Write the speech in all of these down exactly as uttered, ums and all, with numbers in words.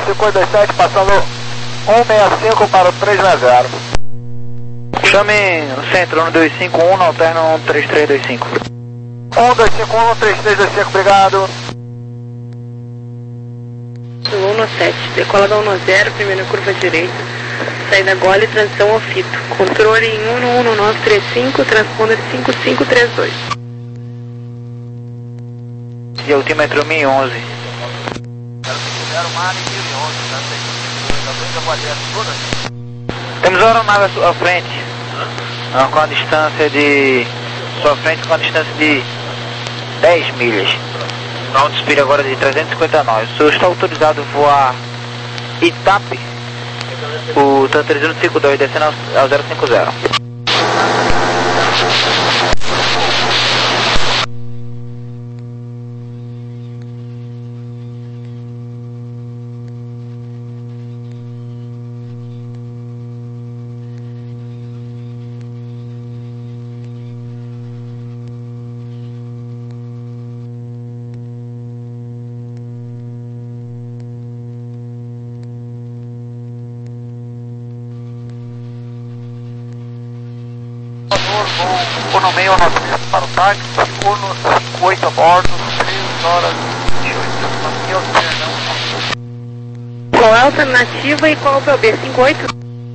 cinco oito dois sete, passando cento e sessenta e cinco para o três sessenta. Chame no centro, um dois cinco um, alterna um três três dois cinco. um dois cinco um, três três dois cinco, obrigado. um sete, decola da um zero, primeira curva direita, saída gole, transição ao fito. Controle em um um nove três cinco, transponder cinco cinco três dois. E altímetro mil e onze. Temos uma aeronave à sua frente, ah, com a distância de... sua frente com a distância de dez milhas. No Altispire agora de trezentos e cinquenta nós. O senhor está autorizado a voar Itape, o T trezentos e cinquenta e dois, descendo ao zero cinquenta. Uno meio nove para o táxi, Uno cinco oito a bordo, três horas e vinte e oito. Qual é a alternativa e qual é o P O B? cinco oito?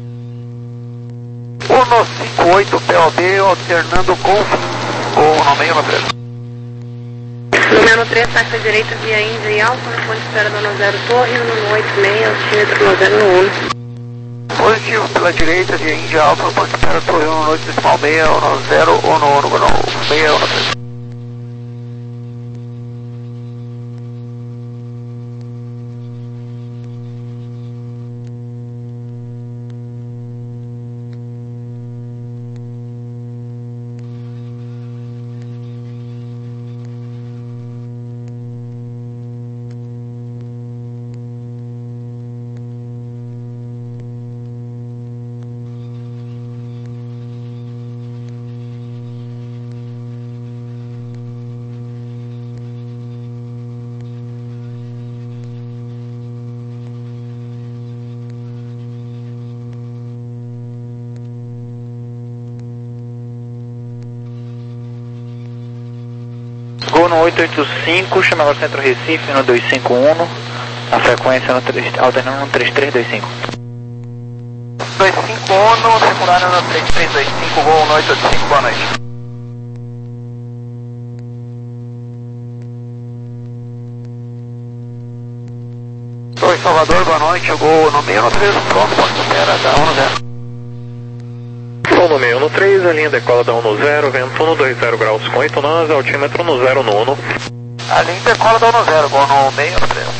Uno cinco oito P O B, alternando com Uno meio nove três. Número três, taxa direita via Índia e Alfa, no ponto de espera da zero Torre, Uno oito seis, altímetro zero um. Positivo pela direita de Índia Alfa, ponto de espera Torre um oito decimal seis, um zero, um um, um seis, um três. Gol no oito oito cinco, chama agora Centro Recife no dois cinco um, a frequência no três, alternando no três três dois cinco. dois cinco um, circular no três três dois cinco, Gol no oito oito cinco, boa noite. Oi, Salvador, boa noite, Gol no meio no três, pronto, ponto de espera da um zero. Gol no meio no três, a linha decola da um zero, vento um dois zero graus com oito nós, altímetro no zero no um. A linha decola da um zero, Gol no meio no três.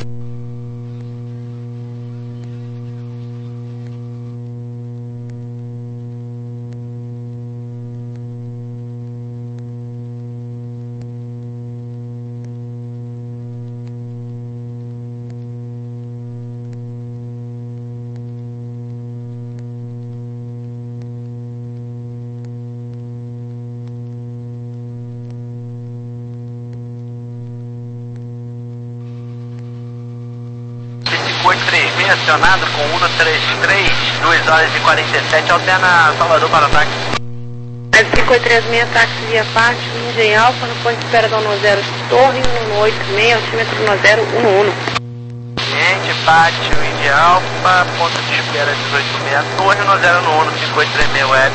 oito três seis acionado com Uno três três, duas horas e quarenta e sete, alterna Salvador para ataque. cinco oito três seis, táxi via Pátio, Índia e Alfa, no ponto de espera da um zero Torre, Uno oito seis, altímetro no zero um um. Cliente, Pátio, Índia Alfa, ponto de espera dezoito seis, Torre, no zero um, cinco oito três seis web.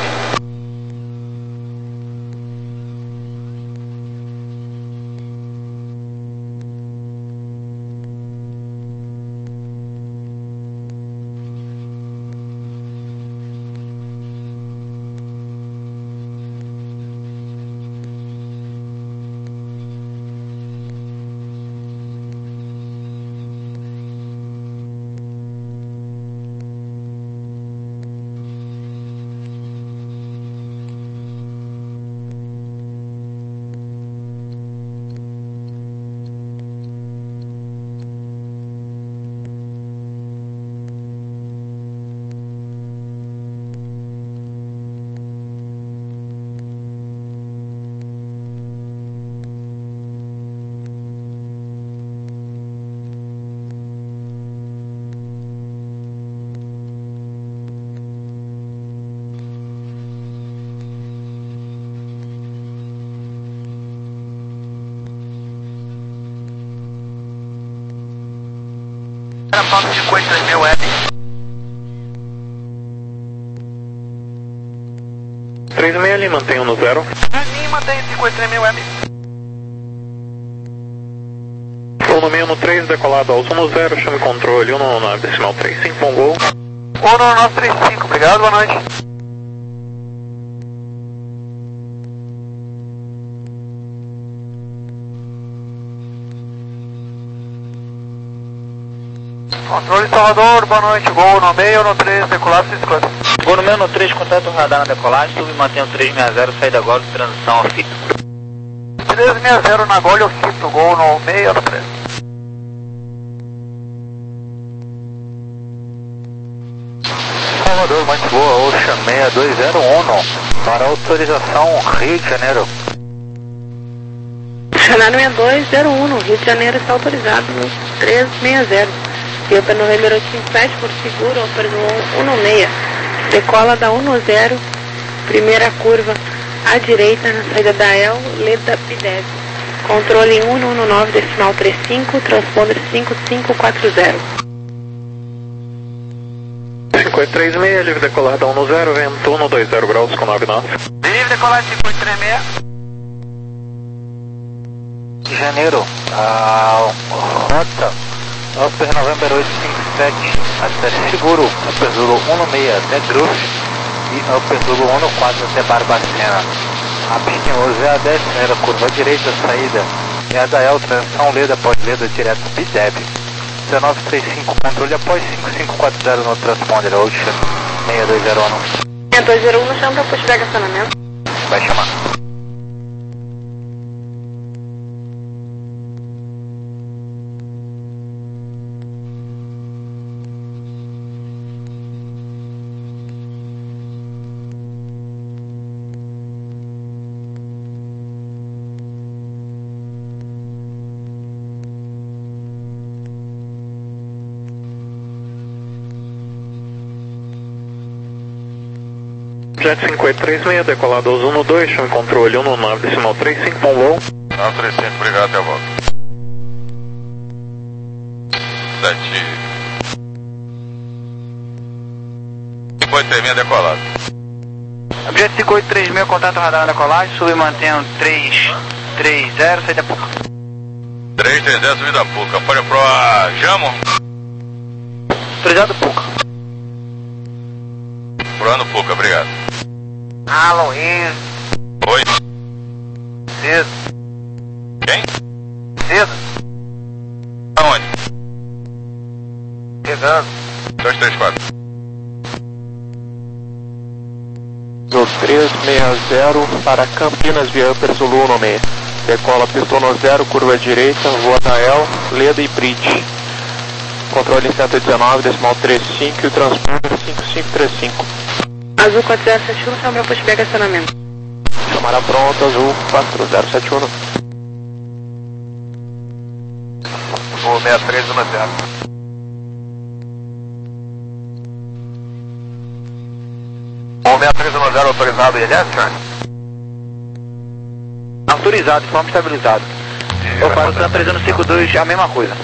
Era Fox cinquenta e três mil M. três seis ali, mantenha no zero. Sim, mantém cinquenta e três mil M. Voo no meio no três, decolado aos um no zero, chame controle um no nove decimal três cinco, bom voo. um no nove três cinco, obrigado, boa noite. Controle Salvador, boa noite, gol no meio, no três, decolado seis cinquenta. Gol no meio no três, contato radar na decolagem, sub mantém o três seis zero, saída agora de transição ao fito. três seis zero na Gole, eu fito, gol no meio, no três. Salvador, muito boa, Ocean seis dois zero um, para autorização Rio de Janeiro. Chanaro seis dois zero um, Rio de Janeiro está autorizado no três seis zero. Delta November oito cinco sete, por seguro, autorizou um no seis. Decola da um no zero, primeira curva à direita na saída da El, Leda Pidev. Controle um no nove decimal três cinco, transponder cinco cinco quatro zero. cinquenta e três seis, livre decolado a um no zero, vento um no dois zero graus com nove nove. Livre decolado cinquenta e três seis. De Janeiro, a rota Upper November oito cinco sete, até seguro, Upper Zulu um no seis até Grove e Upper Zulu um no quatro até Barbacena. A pista Zé A dez, primeira curva à direita, saída é a da El, transição Leda, pós-Leda, direto Bideb. dezenove três cinco, controle após cinco cinco quatro zero no transponder, Ocean seis dois zero um. seis dois zero um, chama para puxar estacionamento. Vai chamar. Jet cinquenta e três seis, decolado aos um no dois, chame controle um no nove decimal três cinco, bom voo. nove três cinco, obrigado, até a volta. sete. cinquenta e três seis, decolado. Jet cinquenta e três seis, contato radar na decolagem, sub mantém três três zero, saída Puca. três três zero, subida Puca. Folha Pro, a Jamo. Autorizado Puca. Proando Puca, obrigado. Alô, Rio. Oi. Cedo. Quem? Cedo. Aonde? Chegando. dois três quatro. Do três seis zero para Campinas via Upper Zulu um no seis. Decola pistão no zero, curva direita, voa na El, Leda e Bridge. Controle cento e dezenove decimal três cinco e o transponder cinco cinco três cinco. Azul quatro zero sete um, chama para puxar estacionamento. Chamada pronta, Azul quatro zero sete um. Vou seis três um zero. O seis três um zero autorizado, I L S, senhor? Autorizado, de forma estabilizada. Eu faço Santa Teresa no cinco dois, a mesma coisa.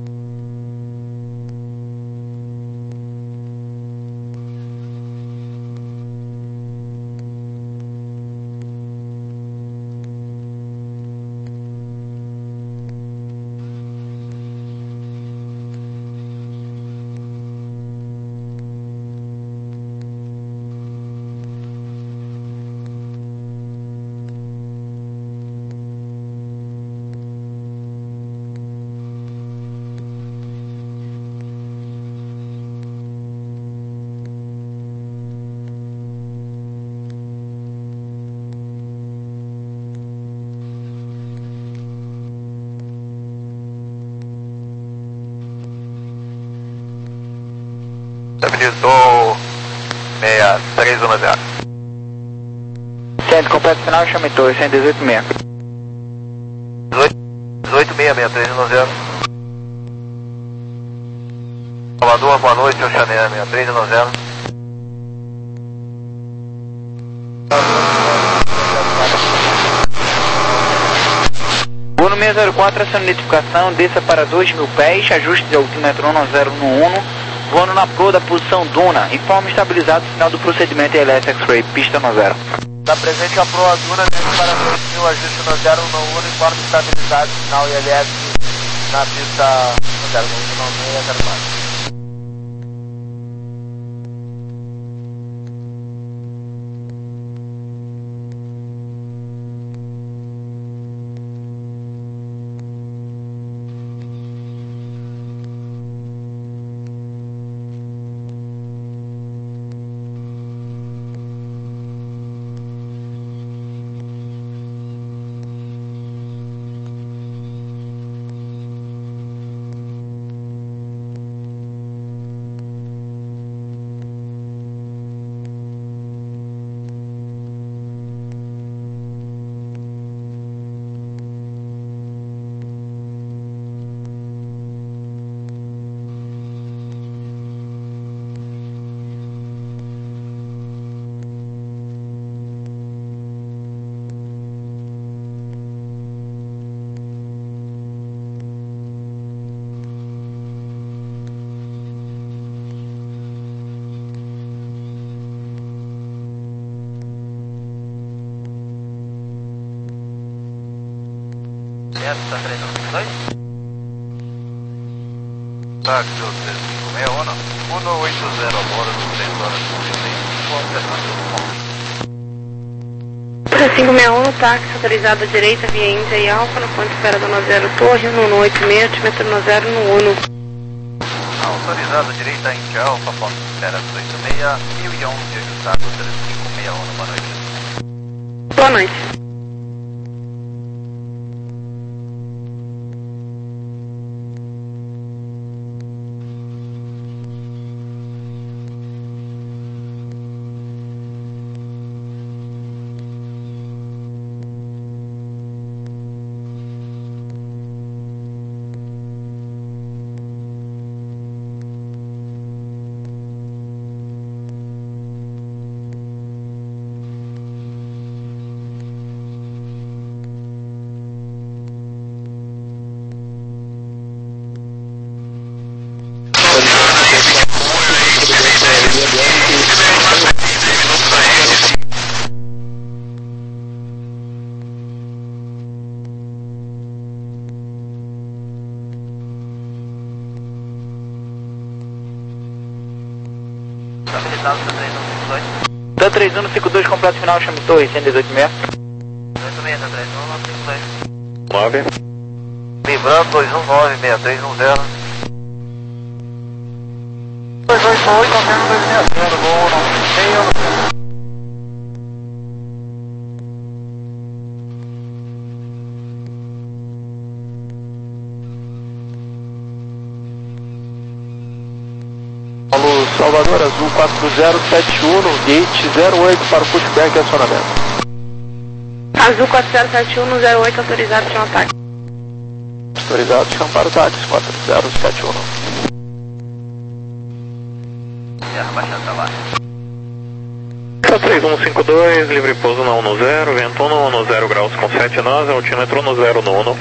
Estabilizou seis três um zero. Centro completo final, chame torre, cento e dezoito seis. dezoito seis seis três um zero. Salvador, boa noite, seu Chanel, seis três um zero. Voo no seis zero quatro, essa notificação, desça para dois mil pés, ajuste de altímetro um zero um um, voando na proa da posição Duna, informe estabilizado, final do procedimento I L S X-Ray, pista no zero. Está presente a proa Duna, desce para dois mil, ajuste no zero um um, informe estabilizado, final I L S na pista no zero um zero quatro. Está três um dois? Táxi três cinco seis um, um oito zero, agora três horas e três cinco seis um, táxi autorizado à direita via Índia e Alfa, no ponto de espera do nove zero Torre, no oito seis, altímetro no zero no Uno. Autorizado à direita Índia Alfa, ponto de espera dois oito seis, mil e onze, ajustado três cinco seis um, boa noite. Boa noite. Tá três um cinco dois, completo final, chame torre, cento e dezoito seis. oito seis, três um, cinco dois. nove. Vibrando dois um nove, seis três um zero. dois oito oito, dois seis zero, voo não sei. Paulo Salvador, Azul quatro zero sete um, gate zero oito para o pushback e acionamento. Azul quatro zero sete um, zero oito, autorizado, chama táxi. Autorizado, chama para o táxi quatro zero sete um. Terra baixando para baixo. três um cinco dois, livre pouso na um zero, vento um zero graus com sete nós, altímetro um zero no um. mil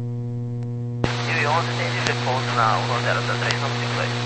e onze tem livre pouso na um zero, tá três um cinco dois.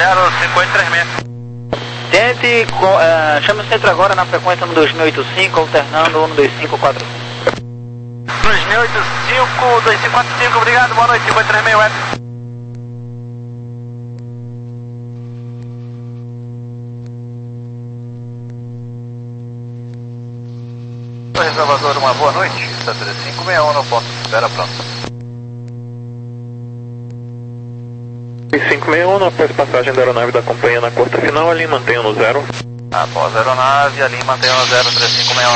zero cinco oito três seis. Tente, uh, chame o centro agora na frequência no dois mil e oitenta e cinco, alternando um dois cinco quatro. dois mil e oitenta e cinco, dois cinco quatro cinco, obrigado, boa noite, cinco oito três seis web. Salvador, uma boa noite, está três cinco seis um no ponto de espera, pronto. cinco seis um, após passagem da aeronave da companhia na curta final, ali mantenha no zero. Após a aeronave, ali mantenha no zero, três cinco seis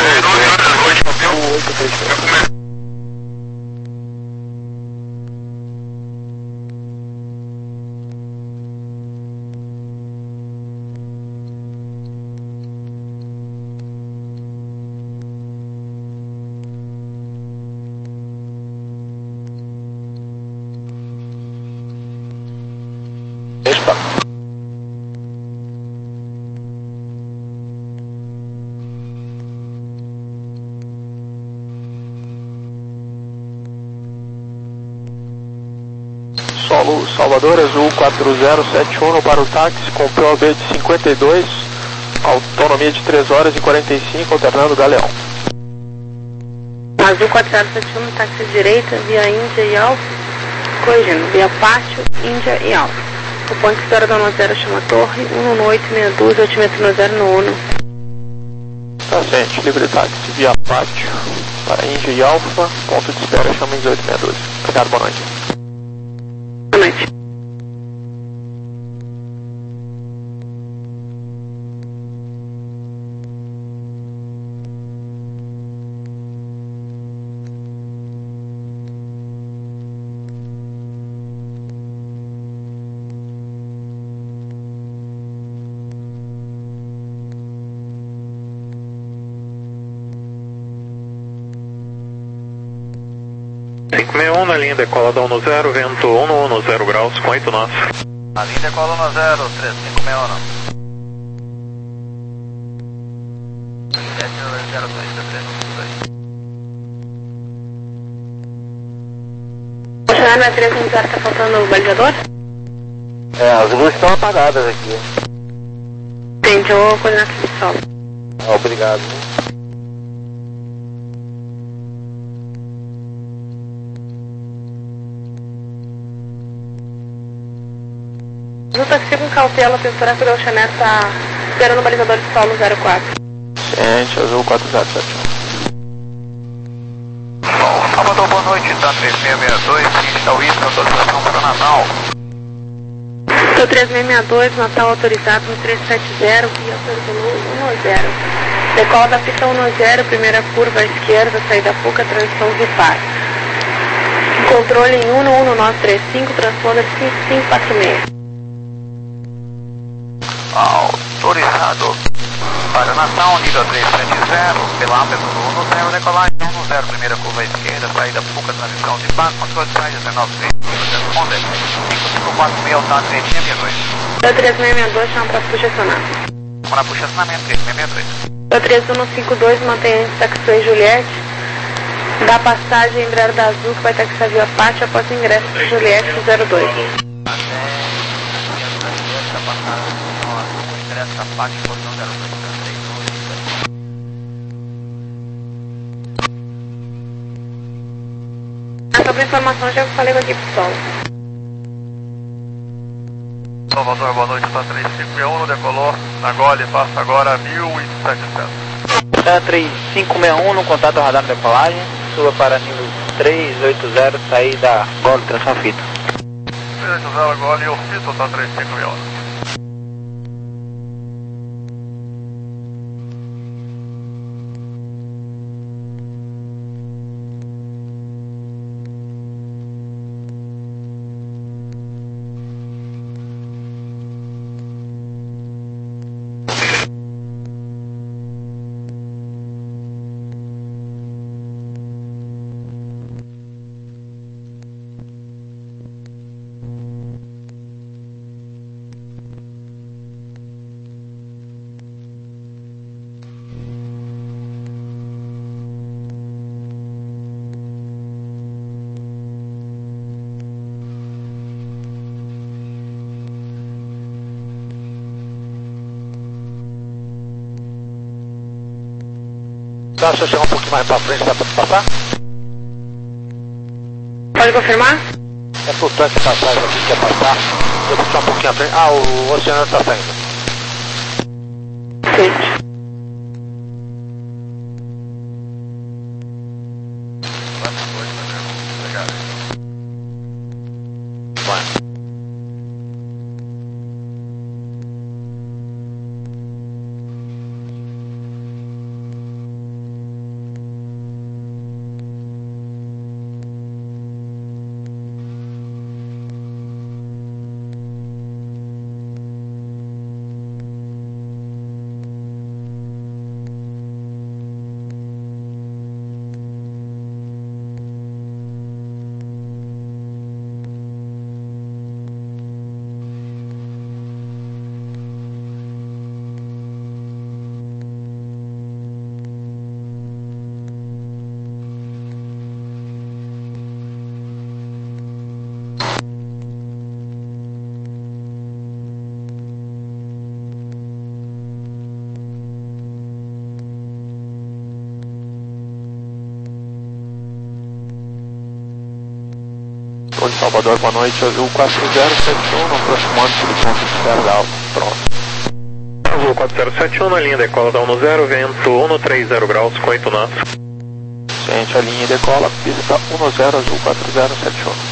um. Solo Salvador, Azul quatro zero sete um para o táxi, com P O B de cinquenta e dois, autonomia de três horas e quarenta e cinco, alternando Galeão. Azul quatro zero sete um, táxi direita, via Índia e Alfa, corrigindo, via Pátio, Índia e Alfa. O ponto de espera da um zero chama Torre, um um oito seis dois, altimetro no zero no Uno. Paciente, livre táxi, via Pátio, para Índia e Alfa, ponto de espera chama dezoito seis dois. Obrigado, boa noite. Boa noite. cinco seis um, na linha decola da um zero, vento um um zero graus, com oito nós. A linha decola um zero, três cinco seis um. sete zero dois três dois. O na três um zero está faltando o balizador? É, as luzes estão apagadas aqui. Entendi, o coordenado de solo. Obrigado. No taxi com cautela, a pessoa que o Oceanet está esperando o balizador de solo zero quatro. Paciente, Azul quatro zero sete um. Salvador, boa noite, tá três seis seis dois, está o Isca, autorização para o Natal. Estou três seis seis dois, Natal autorizado no três sete zero, via Pergolu um zero. Decola da pista um zero, primeira curva à esquerda, saída Puca, transição Vipar. Controle em um um nove três cinco, transponder cinco cinco quatro seis. Autorizado para Natal, nível três sete zero, pela Amper no um zero, decolagem um zero, primeira curva à esquerda, saída Puca, transição de Paco, controle de saída dezenove trinta, responder cinco cinco quatro seis, tá três seis seis dois. Eu três seis seis dois, chama para puxa acionar. Vamos lá, puxa acionamento, três seis seis dois. Eu três um cinco dois, mantém taxi Juliette, dá passagem em Brera da Azul, que vai taxar via Pátio após o ingresso de Juliette zero dois. Essa parte por não zero dois. Sobre a informação, já falei com a equipe solo. Salvador, boa noite, está três cinco seis um, decolou, na Gole, passa agora mil e setecentos. Tá três cinco seis um no contato radar de decolagem, suba para nível três oito zero, saída Gole, tração fita. três oito zero, Gole, e o fito está três cinco seis um. Tá, se eu chegar um pouquinho mais pra frente, dá pra passar? Pode confirmar? É pro tanque de passagem aqui que quer passar. Eu vou puxar um pouquinho à frente. Ah, o oceano tá saindo. Sim. Oi, Salvador, boa noite. Azul quatro zero sete um, aproximando-se do ponto de carga pronto. Azul quatro zero sete um, na linha decola da um zero, vento cento e trinta graus, com oito knots. Gente, a linha decola, pista um zero, Azul quatro zero sete um.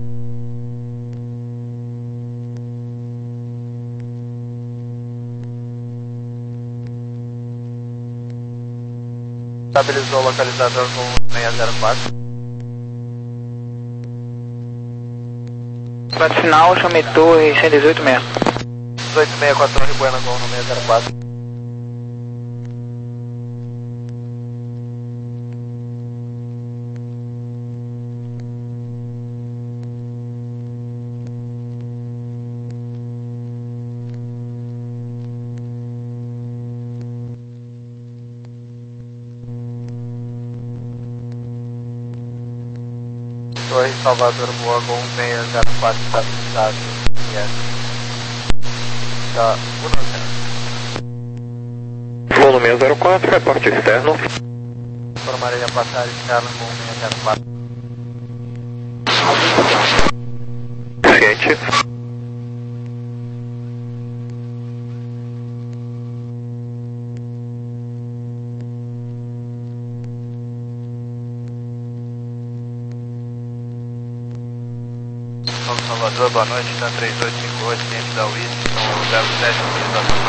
Estabilizou o localizador com seis zero quatro. Prato final, chame torre cento e dezoito seis. dezoito sessenta e quatro, Torre Buena, Gol no seis zero quatro. Torre Salvador, Boa, Gol seis zero quatro, estabilizado. Yes. Tá, um zero. Gol no seis zero quatro, reporte externo. Informarei a passagem externa com seis zero quatro. Ciente. Salvador, boa noite, está três oito cinco oito, cliente da U I S, são zero sete, utilização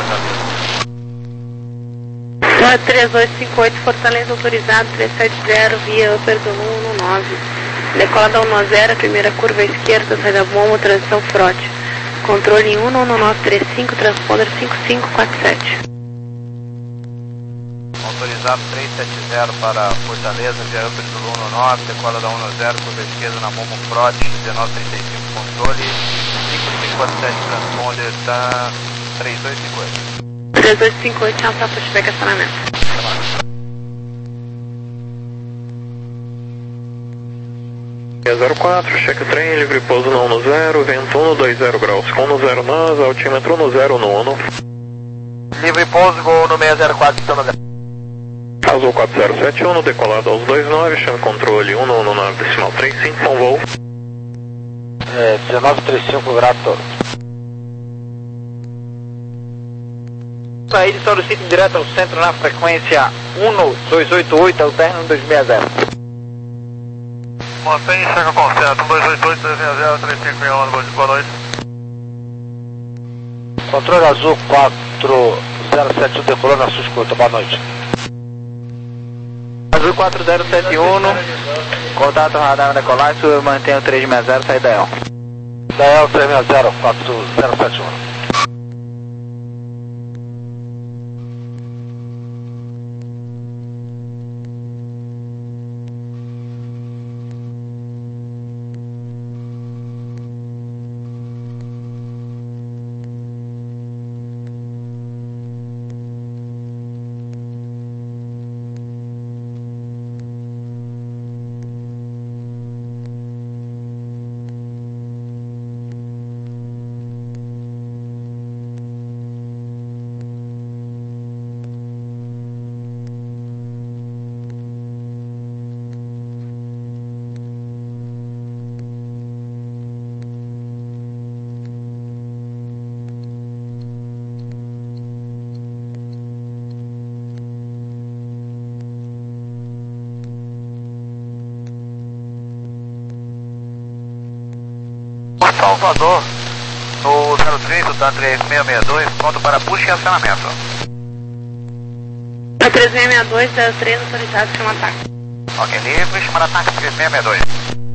Fortaleza. três oito cinco oito, Fortaleza autorizado, três sete zero, via Upper do um um nove. Decola da um zero, primeira curva à esquerda, saída bomba, transição frote. Controle um um nove três cinco, transponder cinco cinco quatro sete. Autorizado três sete zero para Fortaleza, via Upper do um um nove, decola da um zero, curva à esquerda na bomba frote, dezenove trinta e cinco, controle, cinco cinco quatro sete, transponder da três oito cinco oito. três oito cinco oito, chama para pushback acionamento. seis zero quatro, cheque o trem, livre pouso no um zero, vento cento e vinte graus, com um zero nós, altímetro um zero no um. Livre pouso, Gol no seis zero quatro, então no zero. Azul quatro zero sete um, decolado aos vinte e nove, chame controle um um nove decimal trinta e cinco, com voo. É, dezenove trinta e cinco, grato. Saída solicito direto ao centro na frequência um dois oito oito, alterno dois seis zero. Mantém, chega com certo, um dois oito oito, dois seis zero, três cinco um, boa noite. Controle Azul quatro zero sete um, decolando na sua escuta, boa noite. Azul quatro zero sete um, contato radar decolar, mantenha o três seis zero, saída E O. Da E O três seis zero, quatro zero sete um. Salvador, no zero três, o TAN três seis seis dois, pronto para push e acionamento. A três seis seis dois, zero três, autorizado, chama ataque. Ok, livre, chamar ataque três seis seis dois.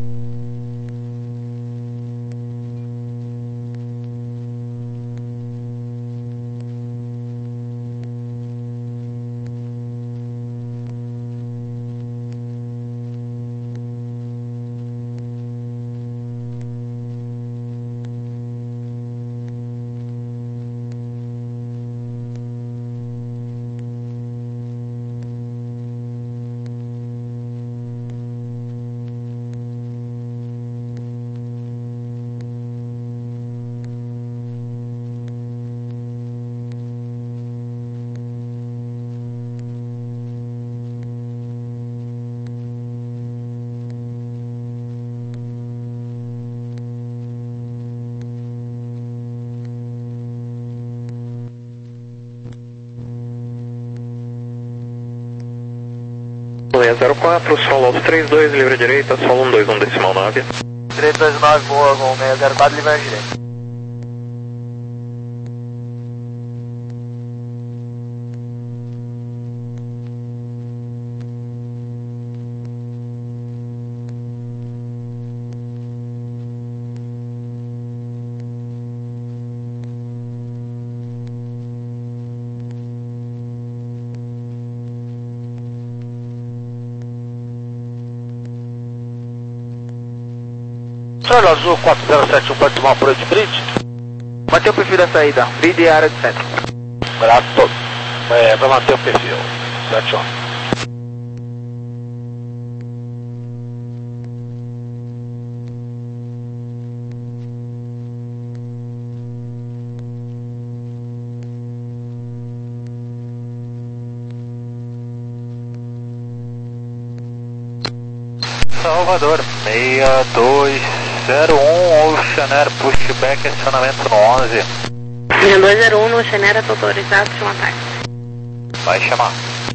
zero quatro, solo aos três dois, livre direita, solo um dois um decimal nove. três dois nove, boa, com seis zero quatro, livre direita. Solo Azul quatro zero sete um, pode tomar o apoio de bridge? Manter o perfil da saída, bridge e área de centro. Grato. É, vai manter o perfil. sete um. Salvador, seis dois zero um, Ocean Air, pushback, acionamento no onze. seis dois zero um, Ocean Air, autorizado, chama ataque. Vai chamar.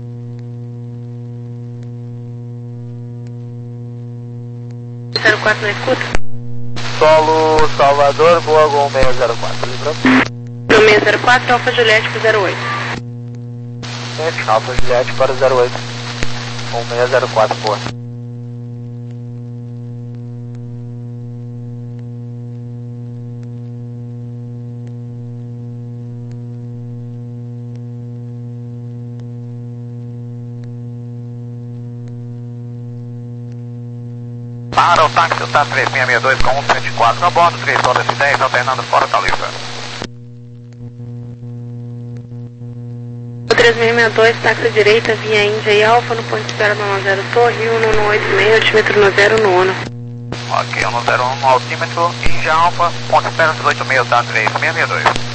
zero quatro na escuta? Solo Salvador, boa com seis zero quatro, livrou? No seis zero quatro, Alfa Juliette para zero oito. Alfa Juliette para zero oito. Com seis zero quatro, boa. Para o táxi, o TAN três seis seis dois com um sete quatro a bordo, três horas e dez, alternando fora Talifa. O três seis seis dois, táxi direita, via Índia e Alfa, no ponto de espera no zero Torre, um um oito seis, altímetro no zero no Uno. Ok, um zero um no altímetro, Índia Alfa, ponto de espera oito seis, TAN três seis seis dois.